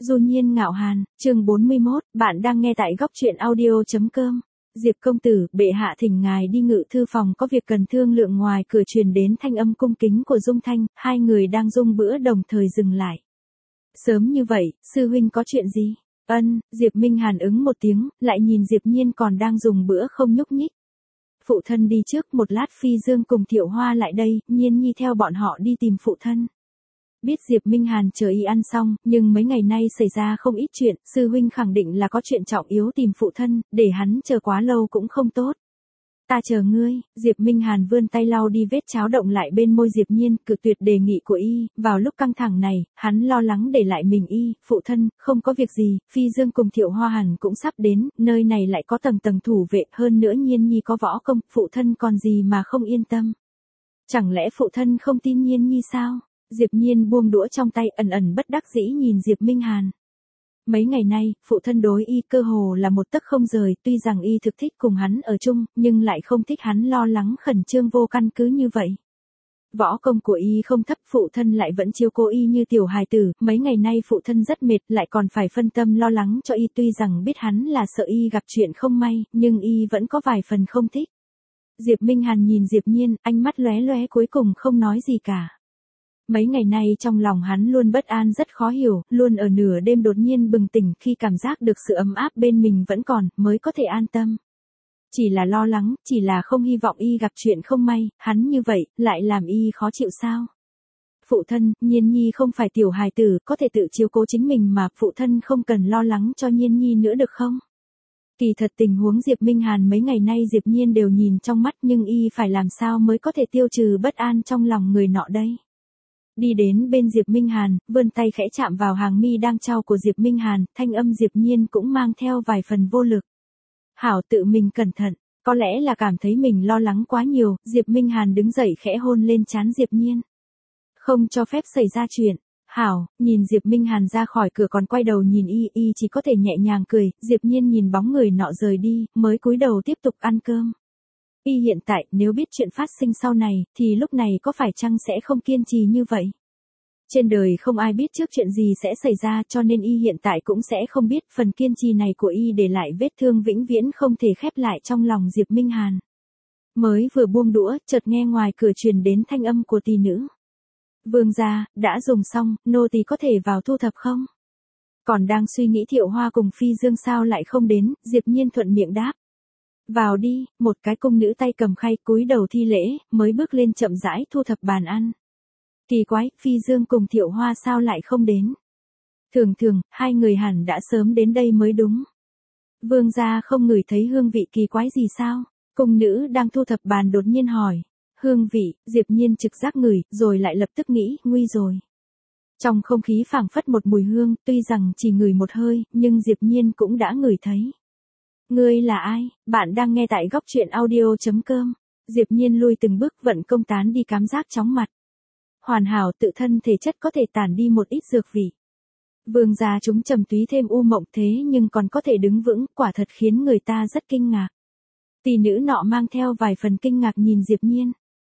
Du Nhiên Ngạo Hàn, chương 41, bạn đang nghe tại góc truyện audio.com. Diệp công tử, bệ hạ thỉnh ngài đi ngự thư phòng có việc cần thương lượng. Ngoài cửa truyền đến thanh âm cung kính của Dung Thanh, hai người đang dùng bữa đồng thời dừng lại. Sớm như vậy, sư huynh có chuyện gì? Ân, Diệp Minh Hàn ứng một tiếng, lại nhìn Diệp Nhiên còn đang dùng bữa không nhúc nhích. Phụ thân đi trước, một lát Phi Dương cùng Thiệu Hoa lại đây, Nhiên Nhi theo bọn họ đi tìm phụ thân. Biết Diệp Minh Hàn chờ y ăn xong, nhưng mấy ngày nay xảy ra không ít chuyện, sư huynh khẳng định là có chuyện trọng yếu tìm phụ thân, để hắn chờ quá lâu cũng không tốt. Ta chờ ngươi. Diệp Minh Hàn vươn tay lau đi vết cháo động lại bên môi Diệp Nhiên, cự tuyệt đề nghị của y. Vào lúc căng thẳng này, hắn lo lắng để lại mình y. Phụ thân, không có việc gì, Phi Dương cùng Thiệu Hoa hẳn cũng sắp đến, nơi này lại có tầng tầng thủ vệ, hơn nữa Nhiên Nhi có võ công, phụ thân còn gì mà không yên tâm. Chẳng lẽ phụ thân không tin Nhiên Nhi sao? Diệp Nhiên buông đũa trong tay, ẩn ẩn bất đắc dĩ nhìn Diệp Minh Hàn. Mấy ngày nay, phụ thân đối y cơ hồ là một tấc không rời, tuy rằng y thực thích cùng hắn ở chung, nhưng lại không thích hắn lo lắng khẩn trương vô căn cứ như vậy. Võ công của y không thấp, phụ thân lại vẫn chiếu cố y như tiểu hài tử, mấy ngày nay phụ thân rất mệt, lại còn phải phân tâm lo lắng cho y, tuy rằng biết hắn là sợ y gặp chuyện không may, nhưng y vẫn có vài phần không thích. Diệp Minh Hàn nhìn Diệp Nhiên, ánh mắt lóe lóe cuối cùng không nói gì cả. Mấy ngày nay trong lòng hắn luôn bất an rất khó hiểu, luôn ở nửa đêm đột nhiên bừng tỉnh khi cảm giác được sự ấm áp bên mình vẫn còn, mới có thể an tâm. Chỉ là lo lắng, chỉ là không hy vọng y gặp chuyện không may, hắn như vậy, lại làm y khó chịu sao? Phụ thân, Nhiên Nhi không phải tiểu hài tử, có thể tự chiếu cố chính mình mà, phụ thân không cần lo lắng cho Nhiên Nhi nữa được không? Kỳ thật tình huống Diệp Minh Hàn mấy ngày nay Diệp Nhiên đều nhìn trong mắt, nhưng y phải làm sao mới có thể tiêu trừ bất an trong lòng người nọ đây? Đi đến bên Diệp Minh Hàn, vươn tay khẽ chạm vào hàng mi đang trao của Diệp Minh Hàn, thanh âm Diệp Nhiên cũng mang theo vài phần vô lực. Hảo, tự mình cẩn thận, có lẽ là cảm thấy mình lo lắng quá nhiều, Diệp Minh Hàn đứng dậy khẽ hôn lên trán Diệp Nhiên. Không cho phép xảy ra chuyện. Hảo, nhìn Diệp Minh Hàn ra khỏi cửa còn quay đầu nhìn y chỉ có thể nhẹ nhàng cười, Diệp Nhiên nhìn bóng người nọ rời đi, mới cúi đầu tiếp tục ăn cơm. Y hiện tại, nếu biết chuyện phát sinh sau này, thì lúc này có phải chăng sẽ không kiên trì như vậy? Trên đời không ai biết trước chuyện gì sẽ xảy ra, cho nên y hiện tại cũng sẽ không biết phần kiên trì này của y để lại vết thương vĩnh viễn không thể khép lại trong lòng Diệp Minh Hàn. Mới vừa buông đũa, chợt nghe ngoài cửa truyền đến thanh âm của tỷ nữ. Vương gia, đã dùng xong, nô tỳ có thể vào thu thập không? Còn đang suy nghĩ Thiệu Hoa cùng Phi Dương sao lại không đến, Diệp Nhiên thuận miệng đáp. Vào đi, một cái cung nữ tay cầm khay cúi đầu thi lễ, mới bước lên chậm rãi thu thập bàn ăn. Kỳ quái, Phi Dương cùng Thiệu Hoa sao lại không đến? Thường, hai người hẳn đã sớm đến đây mới đúng. Vương gia không ngửi thấy hương vị kỳ quái gì sao? Cung nữ đang thu thập bàn đột nhiên hỏi. Hương vị, Diệp Nhiên trực giác ngửi, rồi lại lập tức nghĩ, nguy rồi. Trong không khí phảng phất một mùi hương, tuy rằng chỉ ngửi một hơi, nhưng Diệp Nhiên cũng đã ngửi thấy. Ngươi là ai? Bạn đang nghe tại góc truyện audio.com. Diệp Nhiên lui từng bước vận công tán đi cảm giác chóng mặt. Hoàn hảo tự thân thể chất có thể tản đi một ít dược vị. Vương gia chúng trầm túy thêm u mộng thế nhưng còn có thể đứng vững, quả thật khiến người ta rất kinh ngạc. Tỷ nữ nọ mang theo vài phần kinh ngạc nhìn Diệp Nhiên.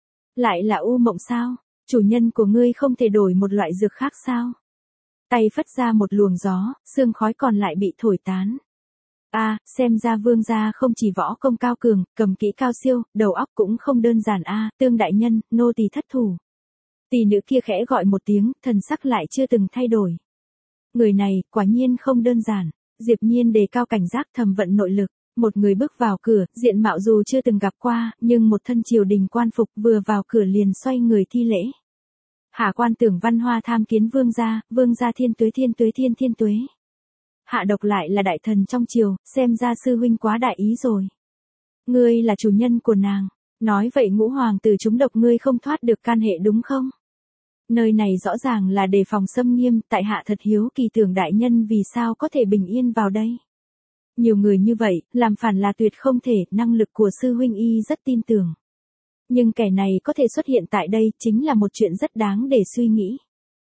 Lại là u mộng sao? Chủ nhân của ngươi không thể đổi một loại dược khác sao? Tay phất ra một luồng gió, sương khói còn lại bị thổi tán. Xem ra vương gia không chỉ võ công cao cường, cầm kỹ cao siêu, đầu óc cũng không đơn giản Tương đại nhân, nô tỳ thất thủ. Tỷ nữ kia khẽ gọi một tiếng, thần sắc lại chưa từng thay đổi. Người này, quả nhiên không đơn giản. Diệp Nhiên đề cao cảnh giác thầm vận nội lực. Một người bước vào cửa, diện mạo dù chưa từng gặp qua, nhưng một thân triều đình quan phục vừa vào cửa liền xoay người thi lễ. Hạ quan Tưởng Văn Hoa tham kiến vương gia thiên tuế. Hạ độc lại là đại thần trong triều, xem ra sư huynh quá đại ý rồi. Ngươi là chủ nhân của nàng, nói vậy ngũ hoàng tử chúng độc ngươi không thoát được can hệ đúng không? Nơi này rõ ràng là đề phòng xâm nghiêm, tại hạ thật hiếu kỳ Tưởng đại nhân vì sao có thể bình yên vào đây. Nhiều người như vậy, làm phản là tuyệt không thể, năng lực của sư huynh y rất tin tưởng. Nhưng kẻ này có thể xuất hiện tại đây, chính là một chuyện rất đáng để suy nghĩ.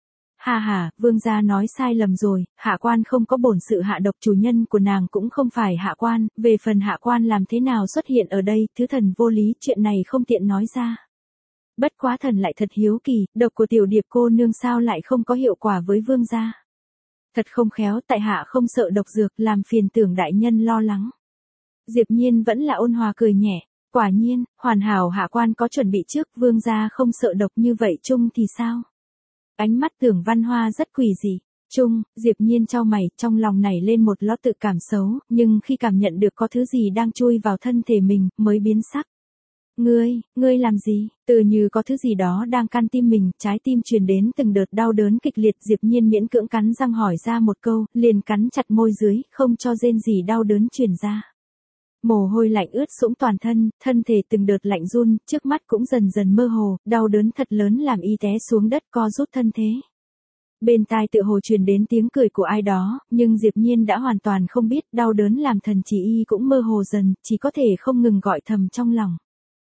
Vương gia nói sai lầm rồi, hạ quan không có bổn sự hạ độc, chủ nhân của nàng cũng không phải hạ quan, về phần hạ quan làm thế nào xuất hiện ở đây, thứ thần vô lý, chuyện này không tiện nói ra. Bất quá thần lại thật hiếu kỳ, độc của tiểu điệp cô nương sao lại không có hiệu quả với vương gia. Thật không khéo, tại hạ không sợ độc dược, làm phiền Tưởng đại nhân lo lắng. Diệp Nhiên vẫn là ôn hòa cười nhẹ, quả nhiên, hoàn hảo hạ quan có chuẩn bị trước, vương gia không sợ độc như vậy chung thì sao? Ánh mắt Tưởng Văn Hoa rất quỷ dị. Chung, Diệp Nhiên chau mày, trong lòng nảy lên một ló tự cảm xấu, nhưng khi cảm nhận được có thứ gì đang chui vào thân thể mình, mới biến sắc. Ngươi làm gì? Tự như có thứ gì đó đang can tim mình, trái tim truyền đến từng đợt đau đớn kịch liệt. Diệp Nhiên miễn cưỡng cắn răng hỏi ra một câu, liền cắn chặt môi dưới, không cho rên gì đau đớn truyền ra. Mồ hôi lạnh ướt sũng toàn thân, thân thể từng đợt lạnh run, trước mắt cũng dần dần mơ hồ, đau đớn thật lớn làm y té xuống đất co rút thân thế. Bên tai tựa hồ truyền đến tiếng cười của ai đó, nhưng Diệp Nhiên đã hoàn toàn không biết, đau đớn làm thần chỉ y cũng mơ hồ dần, chỉ có thể không ngừng gọi thầm trong lòng.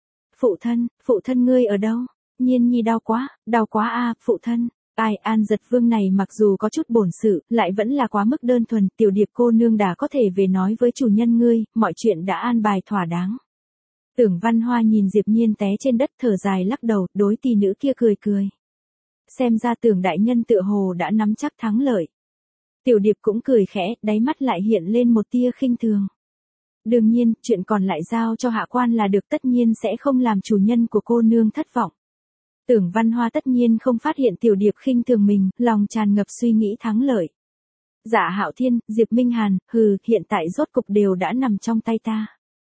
Phụ thân ngươi ở đâu? Nhiên nhi đau quá a, phụ thân. Ai An Giật Vương này mặc dù có chút bổn sự, lại vẫn là quá mức đơn thuần, Tiểu Điệp cô nương đã có thể về nói với chủ nhân ngươi, mọi chuyện đã an bài thỏa đáng. Tưởng Văn Hoa nhìn Diệp Nhiên té trên đất thở dài lắc đầu, đối tỷ nữ kia cười cười. Xem ra Tưởng đại nhân tựa hồ đã nắm chắc thắng lợi. Tiểu Điệp cũng cười khẽ, đáy mắt lại hiện lên một tia khinh thường. Đương nhiên, chuyện còn lại giao cho hạ quan là được, tất nhiên sẽ không làm chủ nhân của cô nương thất vọng. Tưởng Văn Hoa tất nhiên không phát hiện Tiểu Điệp khinh thường mình, lòng tràn ngập suy nghĩ thắng lợi. Dạ Hạo Thiên, Diệp Minh Hàn, hiện tại rốt cục đều đã nằm trong tay ta.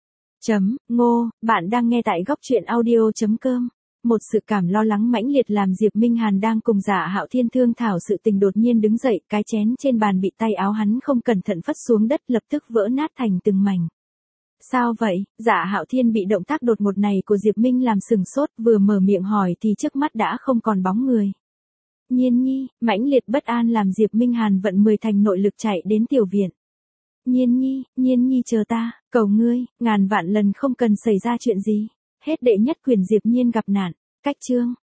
Ngô, bạn đang nghe tại góc truyện audio.com. Một sự cảm lo lắng mãnh liệt làm Diệp Minh Hàn đang cùng Dạ Hạo Thiên thương thảo sự tình đột nhiên đứng dậy, cái chén trên bàn bị tay áo hắn không cẩn thận phất xuống đất lập tức vỡ nát thành từng mảnh. Sao vậy? Dạ Hạo Thiên bị động tác đột ngột này của Diệp Minh làm sừng sốt, vừa mở miệng hỏi thì trước mắt đã không còn bóng người. Nhiên nhi, mãnh liệt bất an làm Diệp Minh Hàn vận 10 thành nội lực chạy đến tiểu viện. Nhiên nhi chờ ta, cầu ngươi, ngàn vạn lần không cần xảy ra chuyện gì. Hết đệ nhất quyền Diệp Nhiên gặp nạn. Cách chương